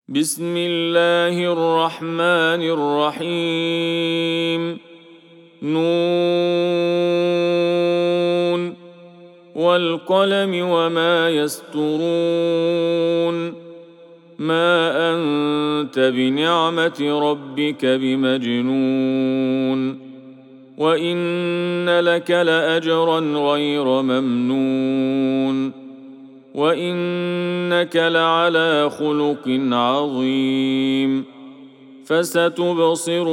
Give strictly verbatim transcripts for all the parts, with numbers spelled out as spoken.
بسم الله الرحمن الرحيم. نون والقلم وما يسطرون. ما أنت بنعمة ربك بمجنون. وإن لك لأجرا غير ممنون. وإنك لعلى خلق عظيم. فستبصر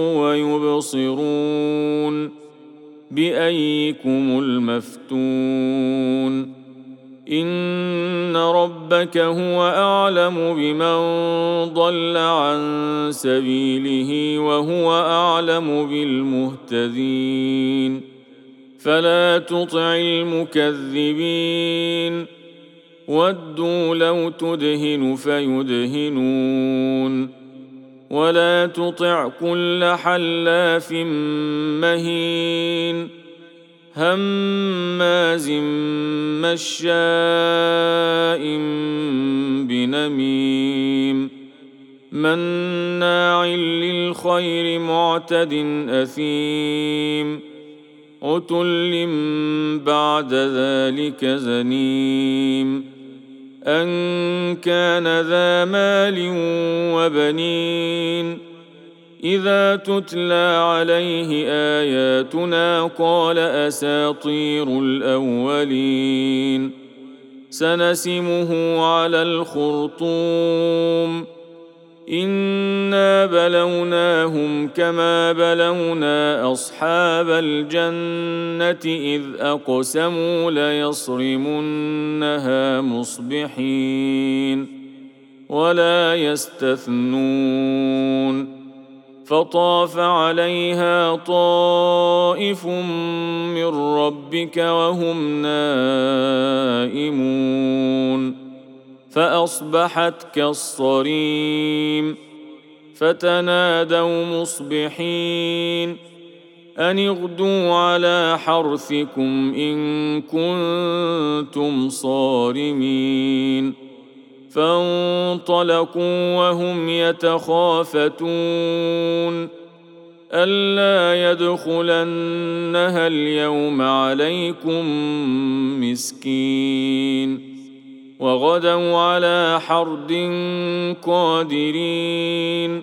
ويبصرون بأيكم المفتون. إن ربك هو أعلم بمن ضل عن سبيله وهو أعلم بالمهتدين. فلا تطع المكذبين. ودوا لو تدهن فيدهنون. ولا تطع كل حلاف مهين هماز مشاء بنميم مناع للخير معتد أثيم عتل بعد ذلك زنيم أن كان ذا مال وبنين. إذا تتلى عليه آياتنا قال أساطير الأولين. سنسمه على الخرطوم. إنا بلوناهم كما بلونا أصحاب الجنة إذ أقسموا ليصرمنها مصبحين ولا يستثنون. فطاف عليها طائف من ربك وهم نائمون فأصبحت كالصريم. فتنادوا مصبحين أن اغدوا على حرثكم إن كنتم صارمين. فانطلقوا وهم يتخافتون ألا يدخلنها اليوم عليكم مسكين. وغدوا على حرد قادرين.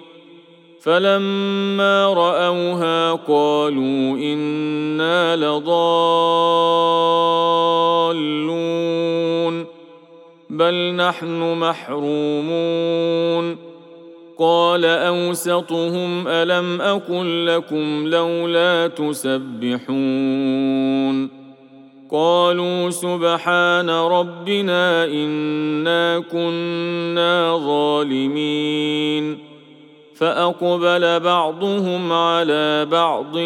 فلما رأوها قالوا إنا لضالون بل نحن محرومون. قال أوسطهم ألم أقل لكم لولا تسبحون. قالوا سبحان ربنا إنا كنا ظالمين. فأقبل بعضهم على بعض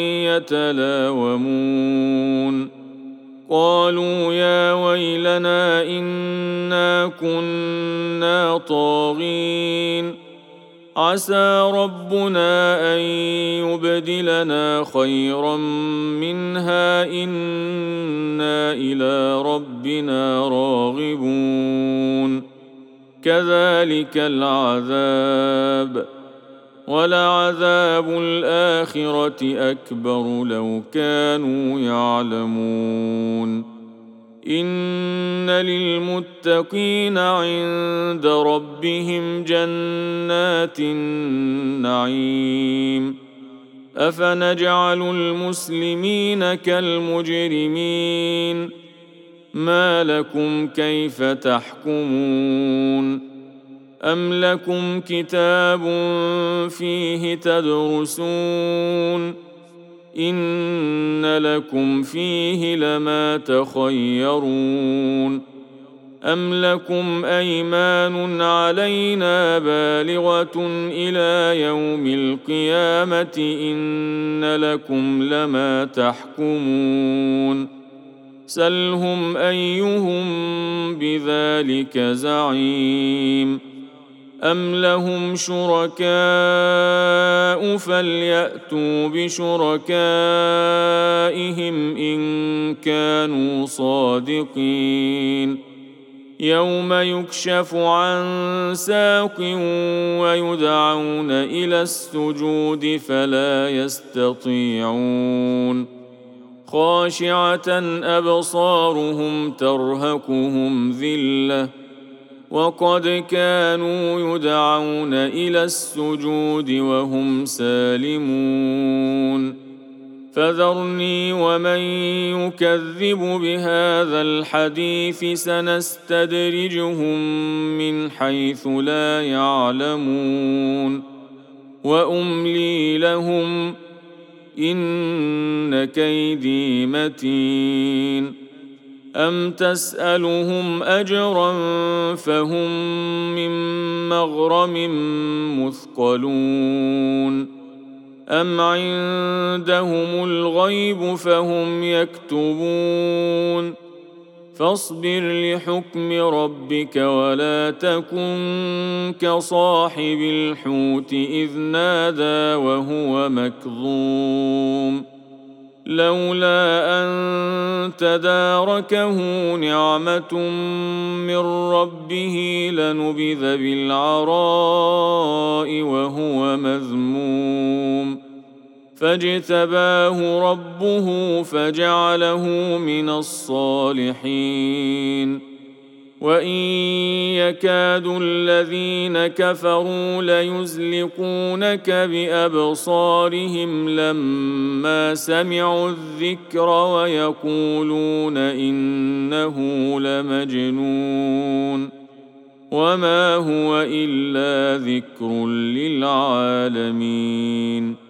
يتلاومون. قالوا يا ويلنا إنا كنا طاغين. عسى ربنا أن يبدلنا خيرا منها إنا إلى ربنا راغبون. كذلك العذاب ولعذاب الآخرة أكبر لو كانوا يعلمون. إن للمتقين عند ربهم جنات النعيم. أفنجعل المسلمين كالمجرمين. ما لكم كيف تحكمون. أم لكم كتاب فيه تدرسون إن لكم فيه لما تخيرون. أم لكم أيمان علينا بالغة إلى يوم القيامة إن لكم لما تحكمون. سلهم أيهم بذلك زعيم. أم لهم شركاء فليأتوا بشركائهم إن كانوا صادقين. يوم يكشف عن ساق ويدعون إلى السجود فلا يستطيعون خاشعة أبصارهم ترهقهم ذلة وقد كانوا يدعون إلى السجود وهم سالمون فذرني ومن يكذب بهذا الحديث سنستدرجهم من حيث لا يعلمون وأملي لهم إن كيدي متين أم تسألهم أجرا فهم من مغرم مثقلون أم عندهم الغيب فهم يكتبون فاصبر لحكم ربك ولا تكن كصاحب الحوت إذ نادى وهو مكظوم لولا أن تداركه نعمة من ربه لنبذ بالعراء وهو مذموم فاجتباه ربه فجعله من الصالحين وإن يكاد الذين كفروا ليزلقونك بأبصارهم لما سمعوا الذكر ويقولون إنه لمجنون وما هو إلا ذكر للعالمين